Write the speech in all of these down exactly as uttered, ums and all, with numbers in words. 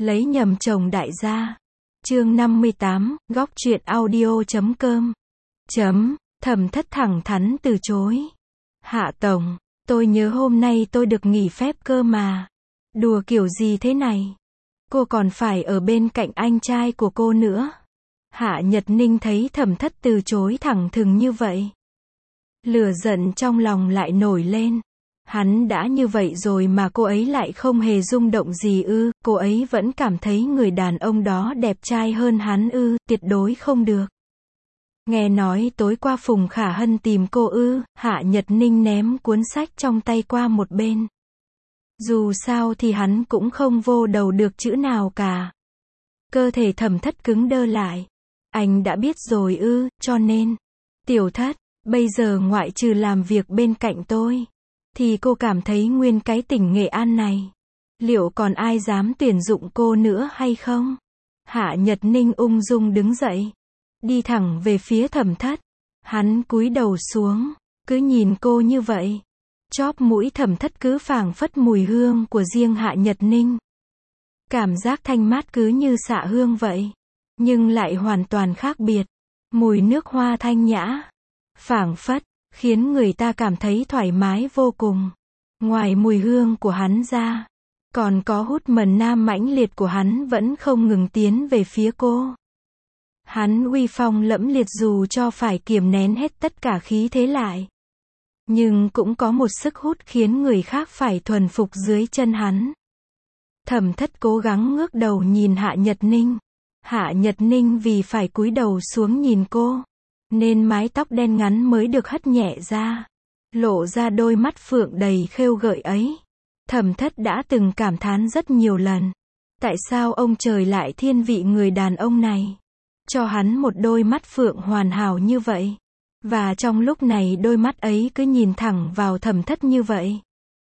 Lấy nhầm chồng đại gia. Chương năm mươi tám, góc truyện audio chấm com. Chấm, Thẩm Thất thẳng thắn từ chối. Hạ tổng, tôi nhớ hôm nay tôi được nghỉ phép cơ mà. Đùa kiểu gì thế này? Cô còn phải ở bên cạnh anh trai của cô nữa. Hạ Nhật Ninh thấy Thẩm Thất từ chối thẳng thừng như vậy. Lửa giận trong lòng lại nổi lên. Hắn đã như vậy rồi mà cô ấy lại không hề rung động gì ư, cô ấy vẫn cảm thấy người đàn ông đó đẹp trai hơn hắn ư, tuyệt đối không được. Nghe nói tối qua Phùng Khả Hân tìm cô ư, Hạ Nhật Ninh ném cuốn sách trong tay qua một bên. Dù sao thì hắn cũng không vô đầu được chữ nào cả. Cơ thể Thẩm Thất cứng đơ lại. Anh đã biết rồi ư, cho nên, Tiểu Thất, bây giờ ngoại trừ làm việc bên cạnh tôi, thì cô cảm thấy nguyên cái tỉnh Nghệ An này, liệu còn ai dám tuyển dụng cô nữa hay không? Hạ Nhật Ninh ung dung đứng dậy, đi thẳng về phía Thẩm Thất. Hắn cúi đầu xuống, cứ nhìn cô như vậy. Chóp mũi Thẩm Thất cứ phảng phất mùi hương của riêng Hạ Nhật Ninh. Cảm giác thanh mát cứ như xạ hương vậy, nhưng lại hoàn toàn khác biệt. Mùi nước hoa thanh nhã, phảng phất, khiến người ta cảm thấy thoải mái vô cùng. Ngoài mùi hương của hắn ra, còn có hút mần nam mãnh liệt của hắn vẫn không ngừng tiến về phía cô. Hắn uy phong lẫm liệt dù cho phải kiềm nén hết tất cả khí thế lại, nhưng cũng có một sức hút khiến người khác phải thuần phục dưới chân hắn. Thẩm Thất cố gắng ngước đầu nhìn Hạ Nhật Ninh. Hạ Nhật Ninh vì phải cúi đầu xuống nhìn cô, nên mái tóc đen ngắn mới được hất nhẹ ra, lộ ra đôi mắt phượng đầy khêu gợi ấy. Thẩm Thất đã từng cảm thán rất nhiều lần, tại sao ông trời lại thiên vị người đàn ông này, cho hắn một đôi mắt phượng hoàn hảo như vậy, và trong lúc này đôi mắt ấy cứ nhìn thẳng vào Thẩm Thất như vậy.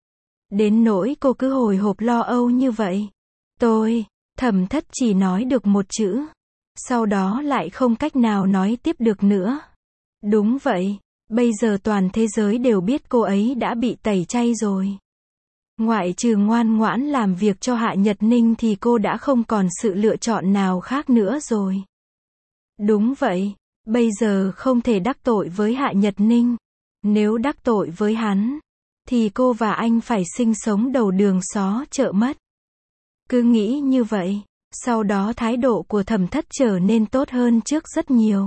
Đến nỗi cô cứ hồi hộp lo âu như vậy. Tôi, Thẩm Thất chỉ nói được một chữ, sau đó lại không cách nào nói tiếp được nữa. Đúng vậy, bây giờ toàn thế giới đều biết cô ấy đã bị tẩy chay rồi. Ngoại trừ ngoan ngoãn làm việc cho Hạ Nhật Ninh thì cô đã không còn sự lựa chọn nào khác nữa rồi. Đúng vậy, bây giờ không thể đắc tội với Hạ Nhật Ninh. Nếu đắc tội với hắn, thì cô và anh phải sinh sống đầu đường xó chợ mất. Cứ nghĩ như vậy, sau đó thái độ của Thẩm Thất trở nên tốt hơn trước rất nhiều.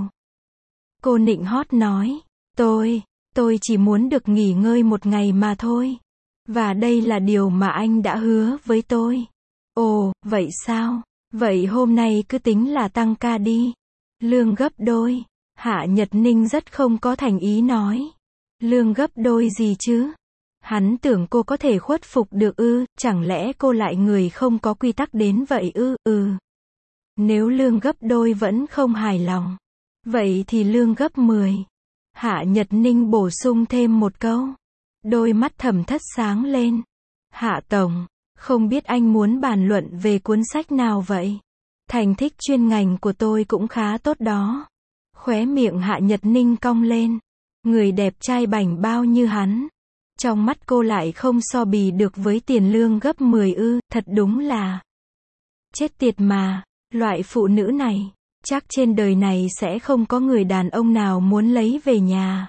Cô nịnh hót nói, tôi, tôi chỉ muốn được nghỉ ngơi một ngày mà thôi. Và đây là điều mà anh đã hứa với tôi. Ồ, vậy sao? Vậy hôm nay cứ tính là tăng ca đi. Lương gấp đôi. Hạ Nhật Ninh rất không có thành ý nói. Lương gấp đôi gì chứ? Hắn tưởng cô có thể khuất phục được ư, chẳng lẽ cô lại người không có quy tắc đến vậy ư, ừ. Nếu lương gấp đôi vẫn không hài lòng, vậy thì lương gấp mười. Hạ Nhật Ninh bổ sung thêm một câu. Đôi mắt Thẩm Thất sáng lên. Hạ tổng, không biết anh muốn bàn luận về cuốn sách nào vậy? Thành tích chuyên ngành của tôi cũng khá tốt đó. Khóe miệng Hạ Nhật Ninh cong lên. Người đẹp trai bảnh bao như hắn, trong mắt cô lại không so bì được với tiền lương gấp mười ư, thật đúng là chết tiệt mà, loại phụ nữ này, chắc trên đời này sẽ không có người đàn ông nào muốn lấy về nhà.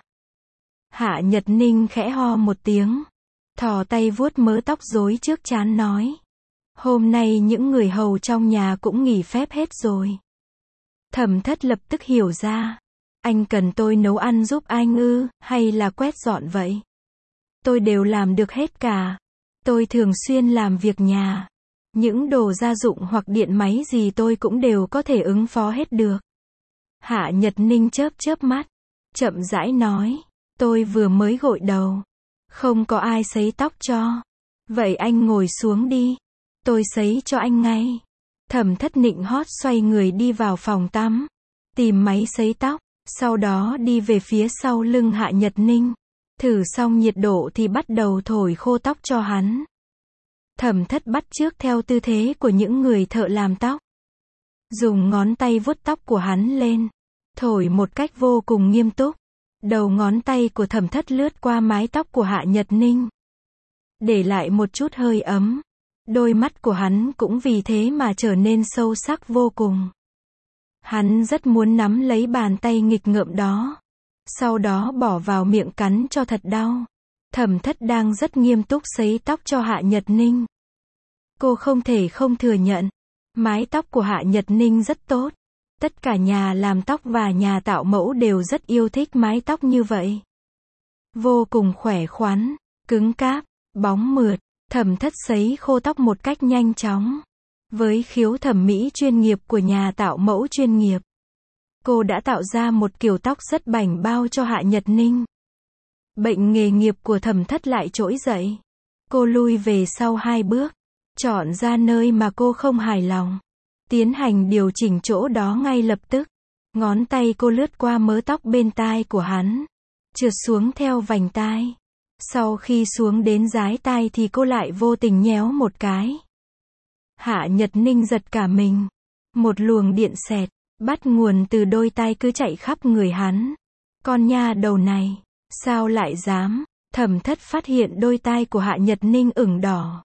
Hạ Nhật Ninh khẽ ho một tiếng, thò tay vuốt mớ tóc rối trước trán nói. Hôm nay những người hầu trong nhà cũng nghỉ phép hết rồi. Thẩm Thất lập tức hiểu ra. Anh cần tôi nấu ăn giúp anh ư, hay là quét dọn vậy? Tôi đều làm được hết cả. Tôi thường xuyên làm việc nhà. Những đồ gia dụng hoặc điện máy gì tôi cũng đều có thể ứng phó hết được. Hạ Nhật Ninh chớp chớp mắt, chậm rãi nói. Tôi vừa mới gội đầu, không có ai sấy tóc cho. Vậy anh ngồi xuống đi, tôi sấy cho anh ngay. Thẩm Thất nịnh hót xoay người đi vào phòng tắm, tìm máy sấy tóc, sau đó đi về phía sau lưng Hạ Nhật Ninh. Thử xong nhiệt độ thì bắt đầu thổi khô tóc cho hắn. Thẩm Thất bắt chước theo tư thế của những người thợ làm tóc, dùng ngón tay vuốt tóc của hắn lên, thổi một cách vô cùng nghiêm túc. Đầu ngón tay của Thẩm Thất lướt qua mái tóc của Hạ Nhật Ninh, để lại một chút hơi ấm. Đôi mắt của hắn cũng vì thế mà trở nên sâu sắc vô cùng. Hắn rất muốn nắm lấy bàn tay nghịch ngợm đó. Sau đó bỏ vào miệng cắn cho thật đau. Thẩm Thất đang rất nghiêm túc sấy tóc cho Hạ Nhật Ninh. Cô không thể không thừa nhận, mái tóc của Hạ Nhật Ninh rất tốt. Tất cả nhà làm tóc và nhà tạo mẫu đều rất yêu thích mái tóc như vậy. Vô cùng khỏe khoắn, cứng cáp, bóng mượt. Thẩm Thất sấy khô tóc một cách nhanh chóng. Với khiếu thẩm mỹ chuyên nghiệp của nhà tạo mẫu chuyên nghiệp, cô đã tạo ra một kiểu tóc rất bảnh bao cho Hạ Nhật Ninh. Bệnh nghề nghiệp của Thẩm Thất lại trỗi dậy. Cô lui về sau hai bước, chọn ra nơi mà cô không hài lòng, tiến hành điều chỉnh chỗ đó ngay lập tức. Ngón tay cô lướt qua mớ tóc bên tai của hắn, trượt xuống theo vành tai. Sau khi xuống đến dái tai thì cô lại vô tình nhéo một cái. Hạ Nhật Ninh giật cả mình. Một luồng điện xẹt, bắt nguồn từ đôi tai cứ chạy khắp người hắn. Con nha đầu này, sao lại dám? Thẩm Thất phát hiện đôi tai của Hạ Nhật Ninh ửng đỏ.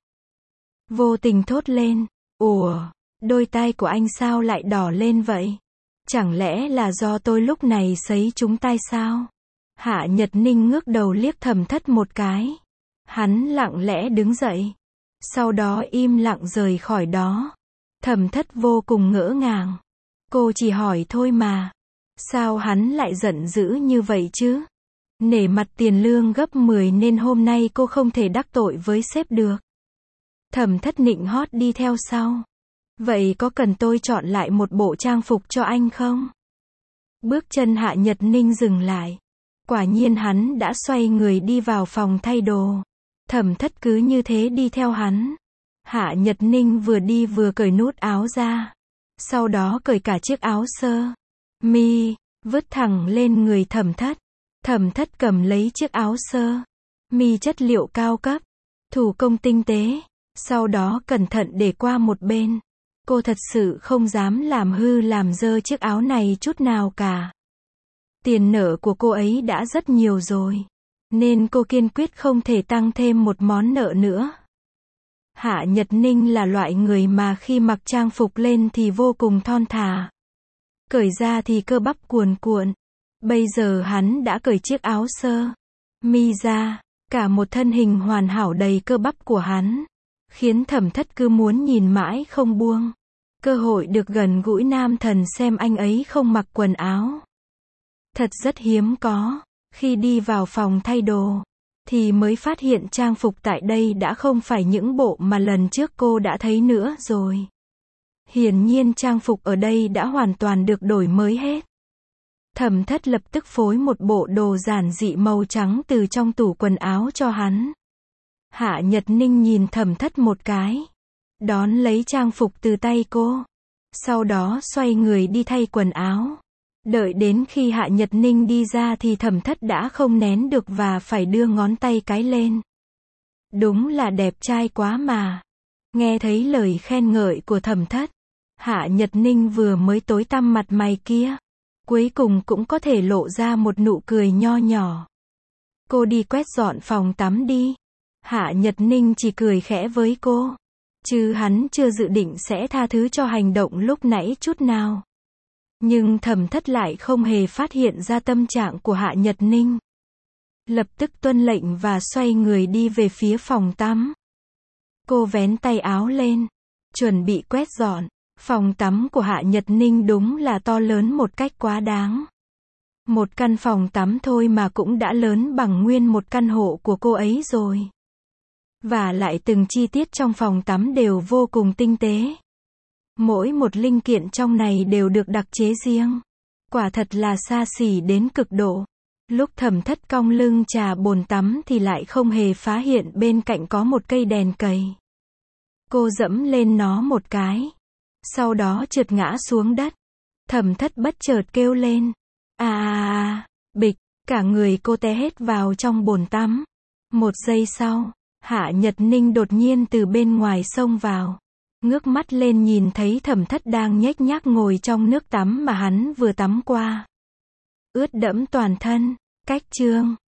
Vô tình thốt lên, ủa, đôi tai của anh sao lại đỏ lên vậy? Chẳng lẽ là do tôi lúc này sấy trúng tai sao? Hạ Nhật Ninh ngước đầu liếc Thẩm Thất một cái. Hắn lặng lẽ đứng dậy. Sau đó im lặng rời khỏi đó. Thẩm Thất vô cùng ngỡ ngàng. Cô chỉ hỏi thôi mà. Sao hắn lại giận dữ như vậy chứ? Nể mặt tiền lương gấp mười nên hôm nay cô không thể đắc tội với sếp được. Thẩm Thất nịnh hót đi theo sau. Vậy có cần tôi chọn lại một bộ trang phục cho anh không? Bước chân Hạ Nhật Ninh dừng lại. Quả nhiên hắn đã xoay người đi vào phòng thay đồ. Thẩm Thất cứ như thế đi theo hắn. Hạ Nhật Ninh vừa đi vừa cởi nút áo ra. Sau đó cởi cả chiếc áo sơ mi, vứt thẳng lên người Thẩm Thất. Thẩm Thất cầm lấy chiếc áo sơ mi chất liệu cao cấp, thủ công tinh tế. Sau đó cẩn thận để qua một bên. Cô thật sự không dám làm hư làm dơ chiếc áo này chút nào cả. Tiền nợ của cô ấy đã rất nhiều rồi, nên cô kiên quyết không thể tăng thêm một món nợ nữa. Hạ Nhật Ninh là loại người mà khi mặc trang phục lên thì vô cùng thon thả. Cởi ra thì cơ bắp cuồn cuộn. Bây giờ hắn đã cởi chiếc áo sơ mi ra, cả một thân hình hoàn hảo đầy cơ bắp của hắn, khiến Thẩm Thất cứ muốn nhìn mãi không buông. Cơ hội được gần gũi nam thần xem anh ấy không mặc quần áo. Thật rất hiếm có. Khi đi vào phòng thay đồ, thì mới phát hiện trang phục tại đây đã không phải những bộ mà lần trước cô đã thấy nữa rồi. Hiển nhiên trang phục ở đây đã hoàn toàn được đổi mới hết. Thẩm Thất lập tức phối một bộ đồ giản dị màu trắng từ trong tủ quần áo cho hắn. Hạ Nhật Ninh nhìn Thẩm Thất một cái, đón lấy trang phục từ tay cô. Sau đó xoay người đi thay quần áo. Đợi đến khi Hạ Nhật Ninh đi ra thì Thẩm Thất đã không nén được và phải đưa ngón tay cái lên. Đúng là đẹp trai quá mà. Nghe thấy lời khen ngợi của Thẩm Thất, Hạ Nhật Ninh vừa mới tối tăm mặt mày kia, cuối cùng cũng có thể lộ ra một nụ cười nho nhỏ. Cô đi quét dọn phòng tắm đi. Hạ Nhật Ninh chỉ cười khẽ với cô, chứ hắn chưa dự định sẽ tha thứ cho hành động lúc nãy chút nào. Nhưng Thẩm Thất lại không hề phát hiện ra tâm trạng của Hạ Nhật Ninh. Lập tức tuân lệnh và xoay người đi về phía phòng tắm. Cô vén tay áo lên, chuẩn bị quét dọn. Phòng tắm của Hạ Nhật Ninh đúng là to lớn một cách quá đáng. Một căn phòng tắm thôi mà cũng đã lớn bằng nguyên một căn hộ của cô ấy rồi. Và lại từng chi tiết trong phòng tắm đều vô cùng tinh tế. Mỗi một linh kiện trong này đều được đặc chế riêng. Quả thật là xa xỉ đến cực độ. Lúc Thẩm Thất cong lưng trà bồn tắm thì lại không hề phá hiện bên cạnh có một cây đèn cầy. Cô dẫm lên nó một cái. Sau đó trượt ngã xuống đất. Thẩm Thất bất chợt kêu lên. À à à, bịch, cả người cô té hết vào trong bồn tắm. Một giây sau, Hạ Nhật Ninh đột nhiên từ bên ngoài xông vào. Ngước mắt lên nhìn thấy Thẩm Thất đang nhếch nhác ngồi trong nước tắm mà hắn vừa tắm qua. Ướt đẫm toàn thân. Cách chương